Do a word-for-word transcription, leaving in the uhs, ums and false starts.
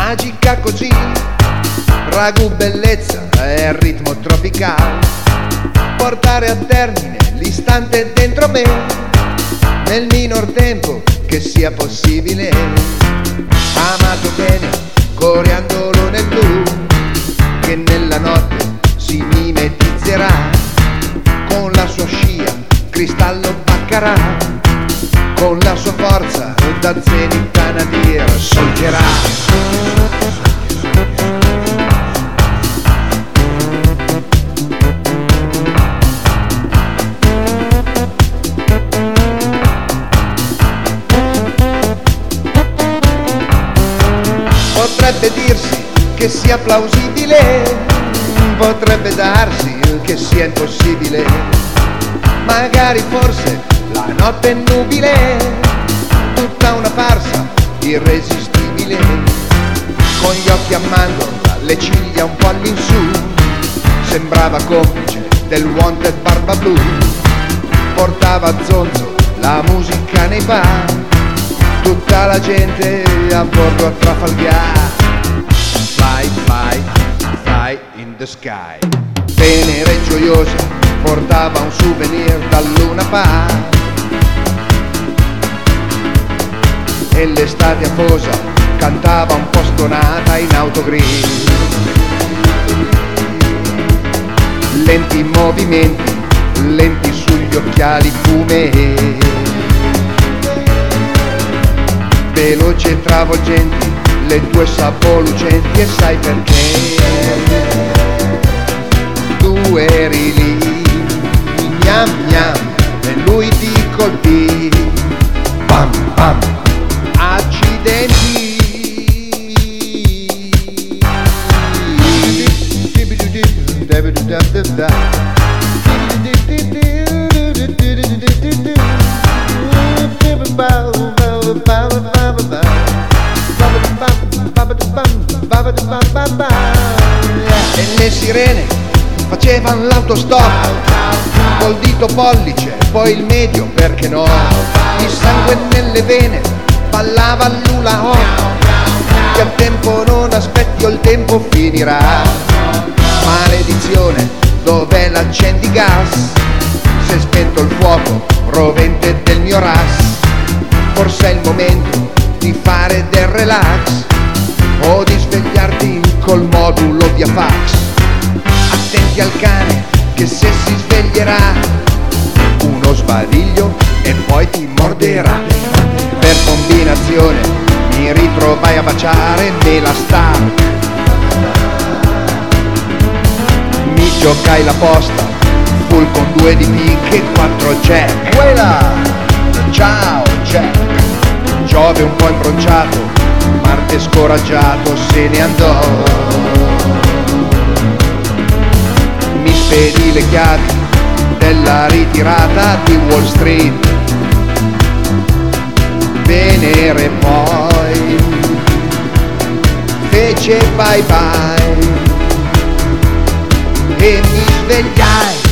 magica così, ragù bellezza e ritmo tropicale, portare a termine l'istante dentro me, nel minor tempo che sia possibile. Amato bene, coriandolo nel blu, che nella notte si mimetizzerà, con la sua scia cristallo baccarà, con la sua forza da zenit a nadir solcherà. Potrebbe dirsi che sia plausibile, potrebbe darsi che sia impossibile, magari forse la notte è nubile, tutta una farsa irresistibile, con gli occhi a mandorla, le ciglia un po' all'insù, sembrava complice del Wanted Barba Blu, portava a zonzo la musica nei bar, tutta la gente a bordo a Trafalgar. Fly, fly, fly in the sky. Venere gioiosa portava un souvenir dal Luna Park, e l'estate afosa cantava un po' stonata in autogrill. Lenti movimenti, lenti sugli occhiali fumei, veloci e travolgenti le tue sapò lucenti, e sai perché? Tu eri lì, gnam gnam, e lui ti colpì, pam pam, accidenti. E le sirene facevano l'autostop, col dito pollice, poi il medio, perché no? Il sangue nelle vene, ballava l'hula hop, che al tempo non aspetti o il tempo finirà. Maledizione, dov'è l'accendigas? Si è spento il fuoco rovente del mio ras. Forse è il momento di fare del relax, o di svegliarti col modulo via fax. Attenti al cane che se si sveglierà, uno sbadiglio e poi ti morderà. Per combinazione mi ritrovai a baciare Nela Stark, mi giocai la posta full con due di picche e quattro jack. Quella! Ciao Jack! Giove un po' imbronciato, Marte scoraggiato se ne andò. Mi spedì le chiavi della ritirata di Wall Street. Venere poi fece bye bye e mi svegliai